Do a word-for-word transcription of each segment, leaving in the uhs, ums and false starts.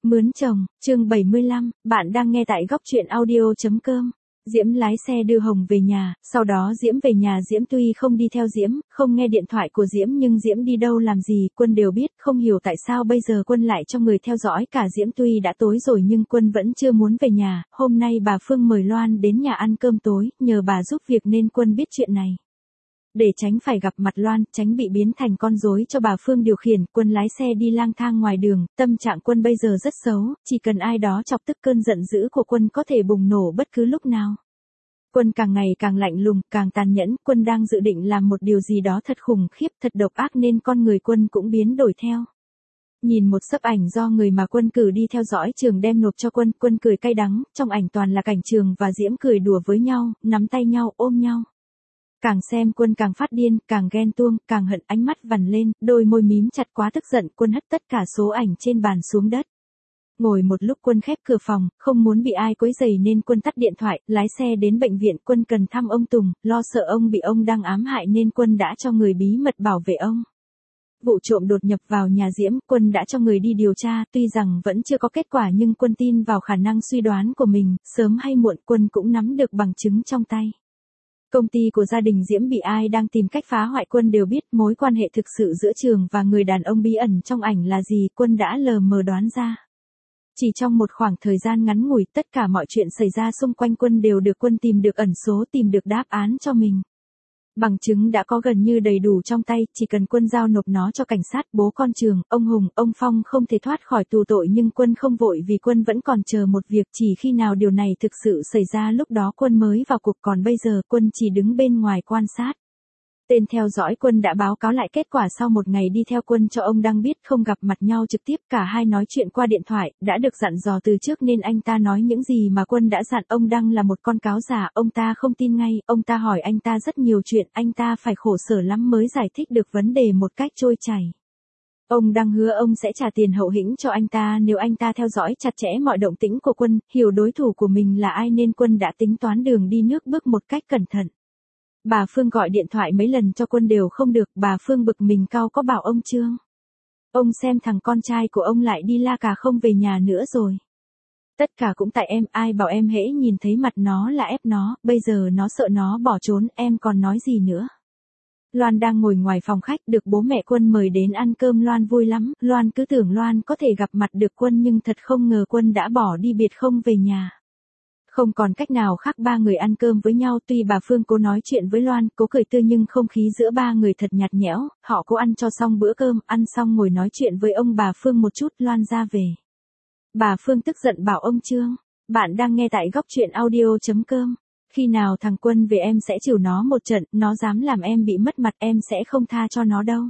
Mướn chồng, chương bảy mươi lăm, bạn đang nghe tại góc truyện audio.com. Diễm lái xe đưa Hồng về nhà, sau đó Diễm về nhà Diễm tuy không đi theo Diễm, không nghe điện thoại của Diễm nhưng Diễm đi đâu làm gì Quân đều biết, không hiểu tại sao bây giờ Quân lại cho người theo dõi cả Diễm tuy đã tối rồi nhưng Quân vẫn chưa muốn về nhà, hôm nay bà Phương mời Loan đến nhà ăn cơm tối, nhờ bà giúp việc nên Quân biết chuyện này. Để tránh phải gặp mặt Loan, tránh bị biến thành con rối cho bà Phương điều khiển, Quân lái xe đi lang thang ngoài đường, tâm trạng Quân bây giờ rất xấu, chỉ cần ai đó chọc tức cơn giận dữ của Quân có thể bùng nổ bất cứ lúc nào. Quân càng ngày càng lạnh lùng, càng tàn nhẫn, Quân đang dự định làm một điều gì đó thật khủng khiếp, thật độc ác nên con người Quân cũng biến đổi theo. Nhìn một xấp ảnh do người mà Quân cử đi theo dõi Trường đem nộp cho Quân, Quân cười cay đắng, trong ảnh toàn là cảnh Trường và Diễm cười đùa với nhau, nắm tay nhau, ôm nhau. Càng xem Quân càng phát điên, càng ghen tuông, càng hận, ánh mắt vằn lên, đôi môi mím chặt quá tức giận, Quân hất tất cả số ảnh trên bàn xuống đất. Ngồi một lúc Quân khép cửa phòng, không muốn bị ai quấy rầy nên Quân tắt điện thoại, lái xe đến bệnh viện. Quân cần thăm ông Tùng, lo sợ ông bị ông đang ám hại nên Quân đã cho người bí mật bảo vệ ông. Vụ trộm đột nhập vào nhà Diễm, Quân đã cho người đi điều tra, tuy rằng vẫn chưa có kết quả nhưng Quân tin vào khả năng suy đoán của mình, sớm hay muộn Quân cũng nắm được bằng chứng trong tay. Công ty của gia đình Diễm bị ai đang tìm cách phá hoại Quân đều biết, mối quan hệ thực sự giữa Trường và người đàn ông bí ẩn trong ảnh là gì Quân đã lờ mờ đoán ra. Chỉ trong một khoảng thời gian ngắn ngủi, tất cả mọi chuyện xảy ra xung quanh Quân đều được Quân tìm được ẩn số, tìm được đáp án cho mình. Bằng chứng đã có gần như đầy đủ trong tay, chỉ cần Quân giao nộp nó cho cảnh sát. Bố con Trường, ông Hùng, ông Phong không thể thoát khỏi tù tội nhưng Quân không vội vì Quân vẫn còn chờ một việc, chỉ khi nào điều này thực sự xảy ra lúc đó Quân mới vào cuộc, còn bây giờ Quân chỉ đứng bên ngoài quan sát. Tên theo dõi Quân đã báo cáo lại kết quả sau một ngày đi theo Quân cho ông Đăng biết, không gặp mặt nhau trực tiếp, cả hai nói chuyện qua điện thoại, đã được dặn dò từ trước nên anh ta nói những gì mà Quân đã dặn. Ông Đăng là một con cáo giả, ông ta không tin ngay, ông ta hỏi anh ta rất nhiều chuyện, anh ta phải khổ sở lắm mới giải thích được vấn đề một cách trôi chảy. Ông Đăng hứa ông sẽ trả tiền hậu hĩnh cho anh ta nếu anh ta theo dõi chặt chẽ mọi động tĩnh của Quân, hiểu đối thủ của mình là ai nên Quân đã tính toán đường đi nước bước một cách cẩn thận. Bà Phương gọi điện thoại mấy lần cho Quân đều không được, bà Phương bực mình cau có bảo ông Trương. Ông xem thằng con trai của ông lại đi la cà không về nhà nữa rồi. Tất cả cũng tại em, ai bảo em hễ nhìn thấy mặt nó là ép nó, bây giờ nó sợ nó bỏ trốn, em còn nói gì nữa. Loan đang ngồi ngoài phòng khách, được bố mẹ Quân mời đến ăn cơm. Loan vui lắm, Loan cứ tưởng Loan có thể gặp mặt được Quân nhưng thật không ngờ Quân đã bỏ đi biệt không về nhà. Không còn cách nào khác, ba người ăn cơm với nhau, tuy bà Phương cố nói chuyện với Loan, cố cười tươi nhưng không khí giữa ba người thật nhạt nhẽo, họ cố ăn cho xong bữa cơm, ăn xong ngồi nói chuyện với ông bà Phương một chút, Loan ra về. Bà Phương tức giận bảo ông Trương, bạn đang nghe tại góc truyện audio.com, khi nào thằng Quân về em sẽ chịu nó một trận, nó dám làm em bị mất mặt em sẽ không tha cho nó đâu.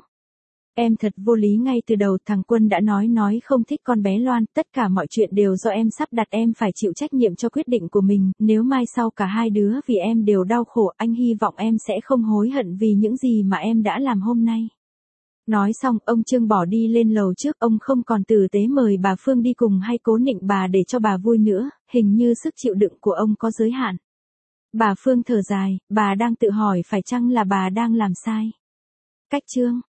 Em thật vô lý, ngay từ đầu thằng Quân đã nói nói không thích con bé Loan, tất cả mọi chuyện đều do em sắp đặt, em phải chịu trách nhiệm cho quyết định của mình, nếu mai sau cả hai đứa vì em đều đau khổ, anh hy vọng em sẽ không hối hận vì những gì mà em đã làm hôm nay. Nói xong, ông Trương bỏ đi lên lầu trước, ông không còn tử tế mời bà Phương đi cùng hay cố nịnh bà để cho bà vui nữa, hình như sức chịu đựng của ông có giới hạn. Bà Phương thở dài, bà đang tự hỏi phải chăng là bà đang làm sai. Cách Trương